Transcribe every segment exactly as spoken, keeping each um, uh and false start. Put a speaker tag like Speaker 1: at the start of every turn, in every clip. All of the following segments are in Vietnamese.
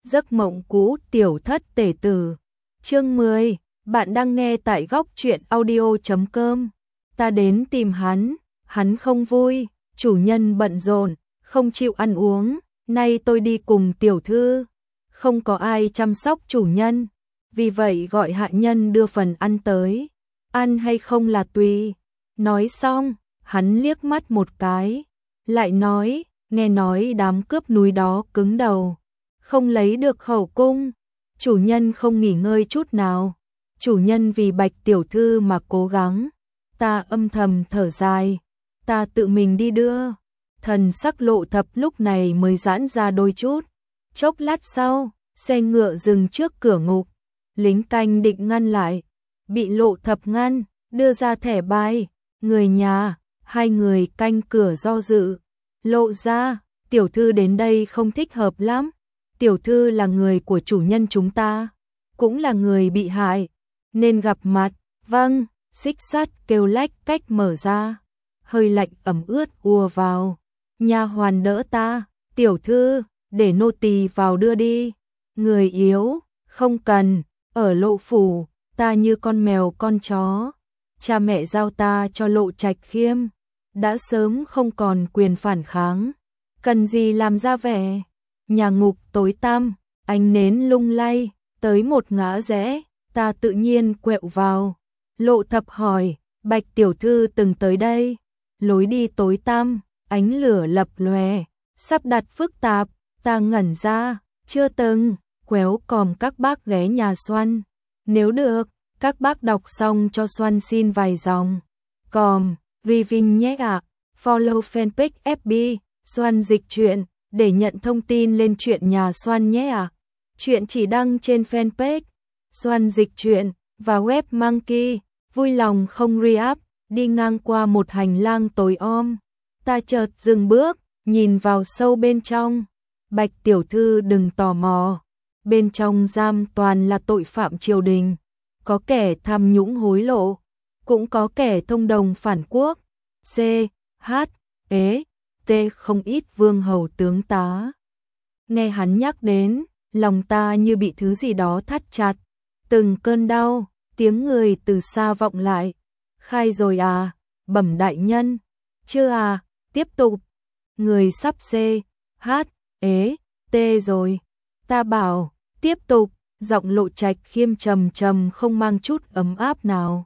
Speaker 1: Giấc mộng cũ tiểu thất tể tử. Chương mười, bạn đang nghe tại góc truyện audio chấm com. Ta đến tìm hắn, hắn không vui, chủ nhân bận rộn, không chịu ăn uống, nay tôi đi cùng tiểu thư, không có ai chăm sóc chủ nhân, vì vậy gọi hạ nhân đưa phần ăn tới, ăn hay không là tùy. Nói xong, hắn liếc mắt một cái, lại nói, nghe nói đám cướp núi đó cứng đầu, không lấy được khẩu cung, chủ nhân không nghỉ ngơi chút nào, chủ nhân vì Bạch tiểu thư mà cố gắng. Ta âm thầm thở dài, ta tự mình đi đưa. Thần sắc Lộ Thập lúc này mới giãn ra đôi chút. Chốc lát sau, xe ngựa dừng trước cửa ngục, lính canh định ngăn lại, bị Lộ Thập ngăn, đưa ra thẻ bài, người nhà, hai người canh cửa do dự. Lộ ra, tiểu thư đến đây không thích hợp lắm, tiểu thư là người của chủ nhân chúng ta, cũng là người bị hại, nên gặp mặt. Vâng. Xích sắt kêu lách cách mở ra, hơi lạnh ẩm ướt ùa vào. Nha hoàn đỡ ta, tiểu thư, để nô tỳ vào đưa đi. Người yếu, không cần, ở Lộ phủ, ta như con mèo con chó. Cha mẹ giao ta cho Lộ Trạch Khiêm, đã sớm không còn quyền phản kháng, cần gì làm ra vẻ. Nhà ngục tối tăm, ánh nến lung lay, tới một ngã rẽ, ta tự nhiên quẹo vào. Lộ Thập hỏi, Bạch tiểu thư từng tới đây? Lối đi tối tăm, ánh lửa lập lòe, sắp đặt phức tạp, ta ngẩn ra, chưa từng. Quéo còm các bác ghé nhà Xoăn, nếu được, các bác đọc xong cho Xoăn xin vài dòng. Còm, Riving nhé ạ, follow fanpage ép bê, Xoăn dịch truyện, để nhận thông tin lên truyện nhà Xoăn nhé ạ. Truyện chỉ đăng trên fanpage Xoăn dịch truyện và web Monkey. Vui lòng không re-up, đi ngang qua một hành lang tối om, ta chợt dừng bước, nhìn vào sâu bên trong. Bạch tiểu thư đừng tò mò, bên trong giam toàn là tội phạm triều đình, có kẻ tham nhũng hối lộ, cũng có kẻ thông đồng phản quốc. C, H, ế, T không ít vương hầu tướng tá. Nghe hắn nhắc đến, lòng ta như bị thứ gì đó thắt chặt, từng cơn đau. Tiếng người từ xa vọng lại, khai rồi à, bẩm đại nhân, chưa à, tiếp tục, người sắp C, H, ế, T rồi, ta bảo, tiếp tục, giọng Lộ Trạch Khiêm trầm trầm không mang chút ấm áp nào.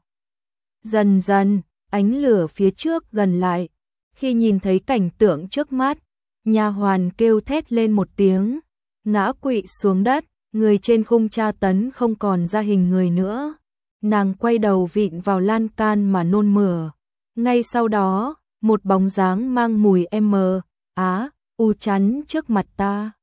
Speaker 1: Dần dần, ánh lửa phía trước gần lại, khi nhìn thấy cảnh tượng trước mắt, nha hoàn kêu thét lên một tiếng, ngã quỵ xuống đất, người trên khung tra tấn không còn ra hình người nữa. Nàng quay đầu vịn vào lan can mà nôn mửa. Ngay sau đó, một bóng dáng mang mùi M, Á, U chắn trước mặt ta.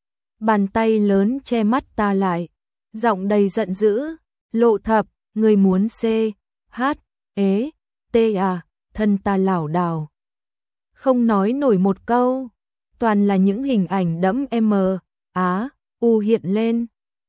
Speaker 1: Bàn tay lớn che mắt ta lại, giọng đầy giận dữ, Lộ Thập, người muốn C, H, ế, T à, thân ta lảo đảo. Không nói nổi một câu, toàn là những hình ảnh đẫm M, Á, U hiện lên.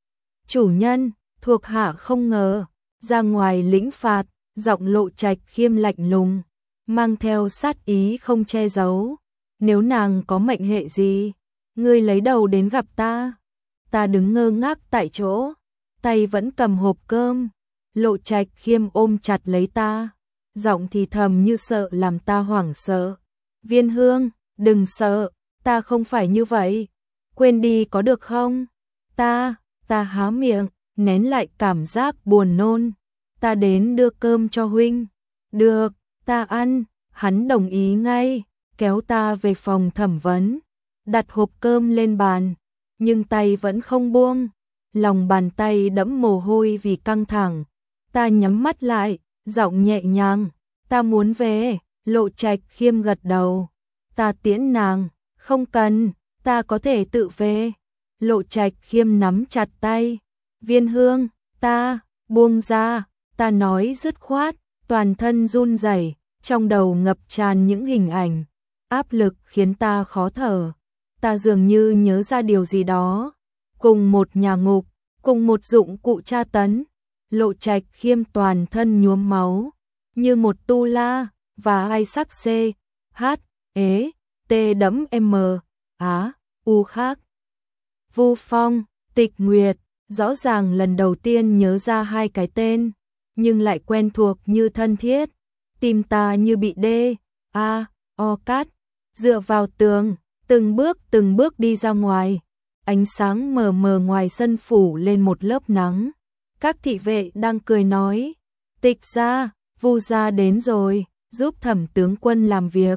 Speaker 1: Chủ nhân, thuộc hạ không ngờ. Ra ngoài lĩnh phạt, giọng Lộ Trạch Khiêm lạnh lùng, mang theo sát ý không che giấu. Nếu nàng có mệnh hệ gì, ngươi lấy đầu đến gặp ta. Ta đứng ngơ ngác tại chỗ, tay vẫn cầm hộp cơm. Lộ Trạch Khiêm ôm chặt lấy ta, giọng thì thầm như sợ làm ta hoảng sợ. Viên Hương, đừng sợ, ta không phải như vậy. Quên đi có được không? Ta, ta há miệng, nén lại cảm giác buồn nôn. Ta đến đưa cơm cho huynh. Được, ta ăn. Hắn đồng ý ngay, kéo ta về phòng thẩm vấn, đặt hộp cơm lên bàn, nhưng tay vẫn không buông. Lòng bàn tay đẫm mồ hôi vì căng thẳng. Ta nhắm mắt lại, giọng nhẹ nhàng, ta muốn về. Lộ Trạch Khiêm gật đầu. Ta tiễn nàng, không cần, ta có thể tự về. Lộ Trạch Khiêm nắm chặt tay. Viên Hương, ta, buông ra, ta nói dứt khoát, toàn thân run rẩy, trong đầu ngập tràn những hình ảnh, áp lực khiến ta khó thở. Ta dường như nhớ ra điều gì đó, cùng một nhà ngục, cùng một dụng cụ tra tấn, Lộ Trạch Khiêm toàn thân nhuốm máu, như một tu la, và hai sắc C, H, ế, T đẫm M, Á, U khác. Vu Phong, Tịch Nguyệt, rõ ràng lần đầu tiên nhớ ra hai cái tên, nhưng lại quen thuộc như thân thiết. Tim ta như bị đê, a, o cắt, dựa vào tường, từng bước từng bước đi ra ngoài. Ánh sáng mờ mờ ngoài sân phủ lên một lớp nắng. Các thị vệ đang cười nói, Tịch gia, Vu gia đến rồi, giúp Thẩm tướng quân làm việc.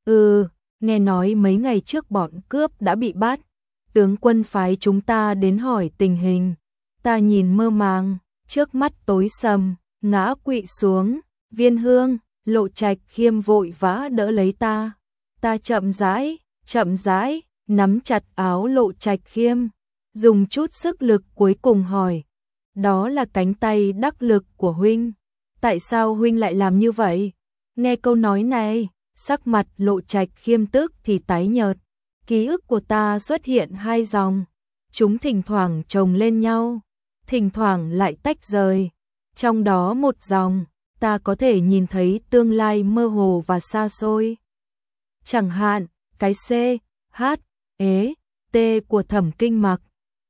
Speaker 1: Ừ, nghe nói mấy ngày trước bọn cướp đã bị bắt. Tướng quân phái chúng ta đến hỏi tình hình. Ta nhìn mơ màng, trước mắt tối sầm, ngã quỵ xuống. Viên Hương, Lộ Trạch Khiêm vội vã đỡ lấy ta. Ta chậm rãi, chậm rãi, nắm chặt áo Lộ Trạch Khiêm, dùng chút sức lực cuối cùng hỏi. Đó là cánh tay đắc lực của huynh. Tại sao huynh lại làm như vậy? Nghe câu nói này, sắc mặt Lộ Trạch Khiêm tức thì tái nhợt. Ký ức của ta xuất hiện hai dòng. Chúng thỉnh thoảng chồng lên nhau, thỉnh thoảng lại tách rời. Trong đó một dòng, ta có thể nhìn thấy tương lai mơ hồ và xa xôi. Chẳng hạn, cái C, H, E, T của Thẩm Kinh Mặc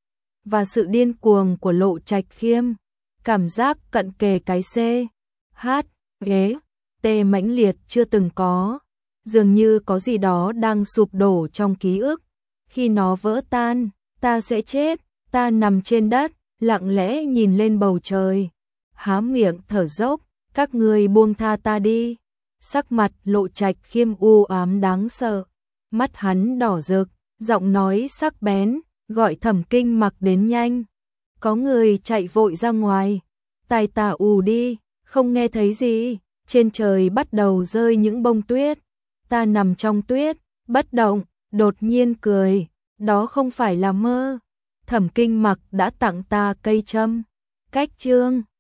Speaker 1: và sự điên cuồng của Lộ Trạch Khiêm. Cảm giác cận kề cái C, H, E, T mãnh liệt chưa từng có. Dường như có gì đó đang sụp đổ trong ký ức. Khi nó vỡ tan, ta sẽ chết. Ta nằm trên đất, lặng lẽ nhìn lên bầu trời, há miệng thở dốc. Các ngươi buông tha ta đi. Sắc mặt Lộ Trạch Khiêm u ám đáng sợ, mắt hắn đỏ rực, giọng nói sắc bén, gọi Thẩm Kinh Mặc đến nhanh. Có người chạy vội ra ngoài. Tai ta ù đi, không nghe thấy gì. Trên trời bắt đầu rơi những bông tuyết. Ta nằm trong tuyết, bất động, đột nhiên cười. Đó không phải là mơ. Thẩm Kinh Mặc đã tặng ta cây châm. Cách chương